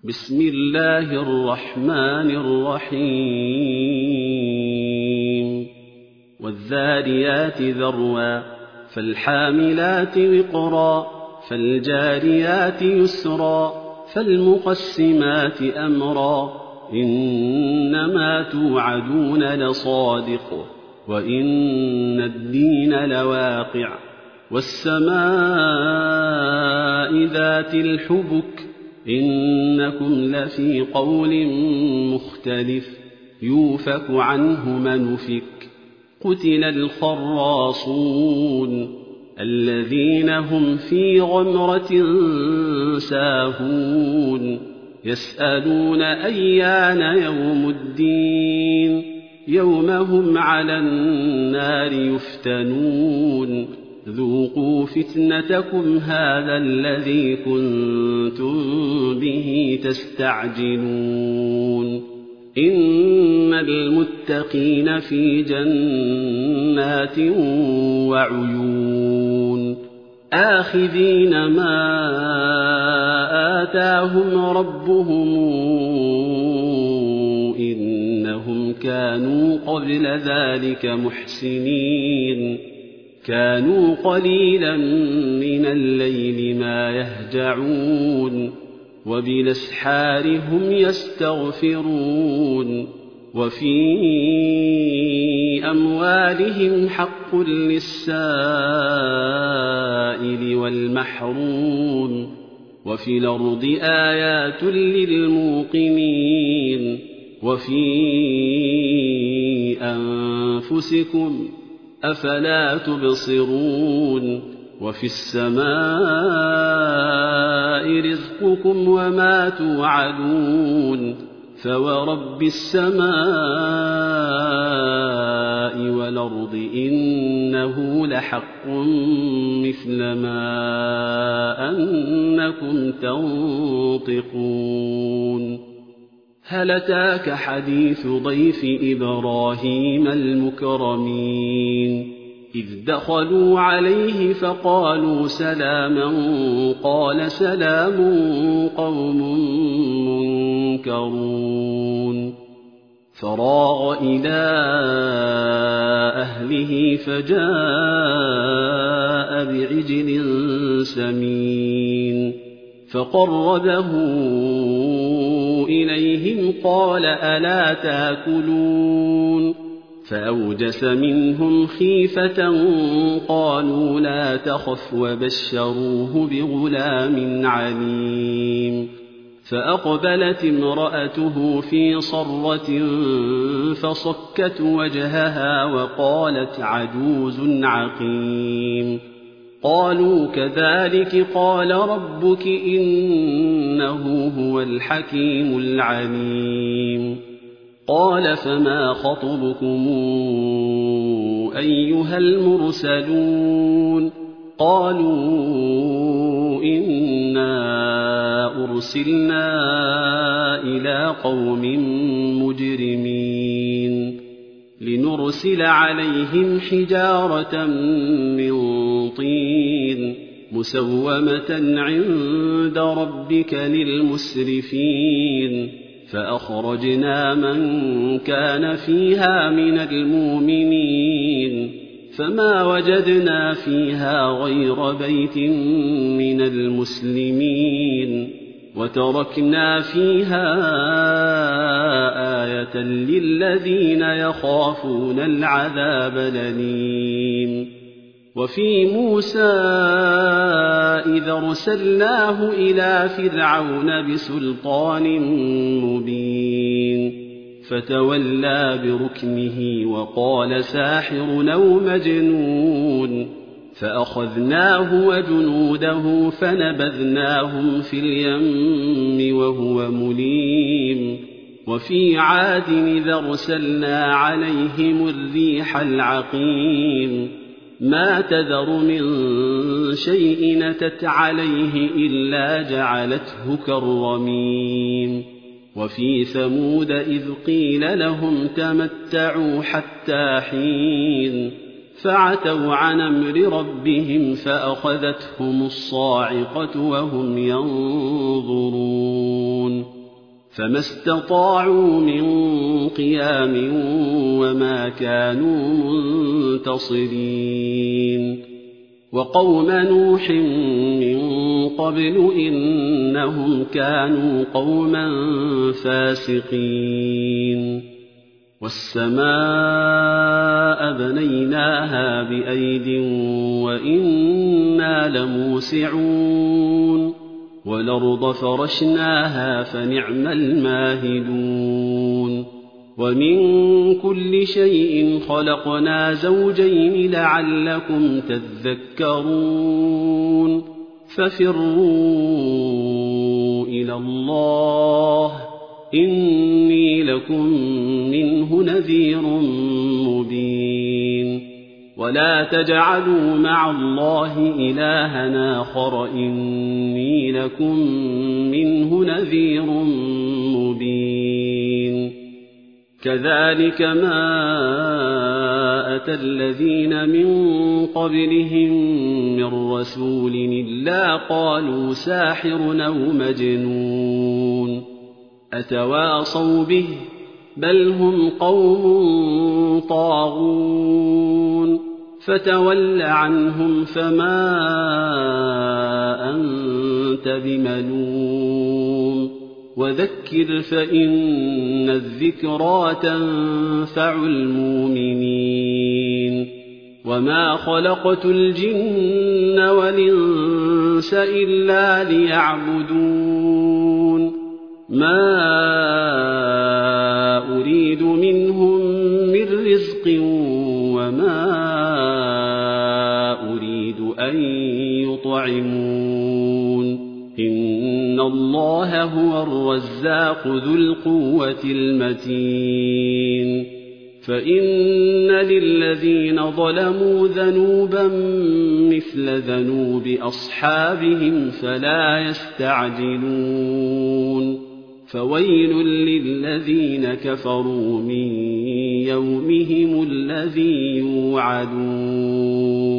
بسم الله الرحمن الرحيم والذاريات ذروا فالحاملات وقرا فالجاريات يسرا فالمقسمات أمرا إنما توعدون لصادق وإن الدين لواقع والسماء ذات الحبك إنكم لفي قول مختلف يوفك عنه من أفك قتل الخراصون الذين هم في غمرة ساهون يسألون أيان يوم الدين يوم هم على النار يفتنون ذوقوا فتنتكم هذا الذي كنتم به تستعجلون إن المتقين في جنات وعيون آخذين ما آتاهم ربهم إنهم كانوا قبل ذلك محسنين كانوا قليلا من الليل ما يهجعون وبالأسحار هم يستغفرون وفي أموالهم حق للسائل والمحروم وفي الأرض آيات للموقنين وفي أنفسكم أفلا تبصرون وفي السماء رزقكم وما توعدون فورب السماء والأرض إنه لحق مثل ما أنكم تنطقون هل أتاك حديث ضيف إبراهيم المكرمين إذ دخلوا عليه فقالوا سلاما قال سلام قوم منكرون فراغ إلى أهله فجاء بعجل سمين فقربه إليهم قال ألا تاكلون فأوجس منهم خيفة قالوا لا تخف وبشروه بغلام عليم فأقبلت امرأته في صرة فصكت وجهها وقالت عجوز عقيم قالوا كذلك قال ربك إنه هو الحكيم العليم قال فما خطبكم أيها المرسلون قالوا إنا أرسلنا إلى قوم مجرمين لنرسل عليهم حجارة من طين مسومة عند ربك للمسرفين فأخرجنا من كان فيها من المؤمنين فما وجدنا فيها غير بيت من المسلمين وتركنا فيها آية للذين يخافون العذاب الأليم وفي موسى إذا أرسلناه إلى فرعون بسلطان مبين فتولى بركنه وقال ساحر أو مجنون فأخذناه وجنوده فنبذناهم في اليم وهو مليم وفي عاد إذا أرسلنا عليهم الريح العقيم ما تذر من شيء أتت عليه إلا جعلته كالرميم وفي ثمود إذ قيل لهم تمتعوا حتى حين فعتوا عن أمر ربهم فأخذتهم الصاعقة وهم ينظرون فما استطاعوا من قيام وما كانوا منتصرين وقوم نوح من قبل إنهم كانوا قوما فاسقين والسماء بنيناها بأيد وإنا لموسعون والأرض فرشناها فنعم الماهدون ومن كل شيء خلقنا زوجين لعلكم تذكرون ففروا إلى الله إني لكم منه نذير مبين ولا تجعلوا مع الله إلها آخر إني لكم منه نذير مبين كذلك ما أتى الذين من قبلهم من رسول إلا قالوا ساحر أو مجنون أتواصوا به بل هم قوم طاغون فتول عنهم فما أنت بملوم وذكر فإن الذكرى تنفع المؤمنين وما خلقت الجن والإنس إلا ليعبدون ما أريد منهم من رزق وما أريد أن يطعمون إن الله هو الرزاق ذو القوة المتين فإن للذين ظلموا ذنوبا مثل ذنوب أصحابهم فلا يستعجلون فويل للذين كفروا من يومهم الذي يوعدون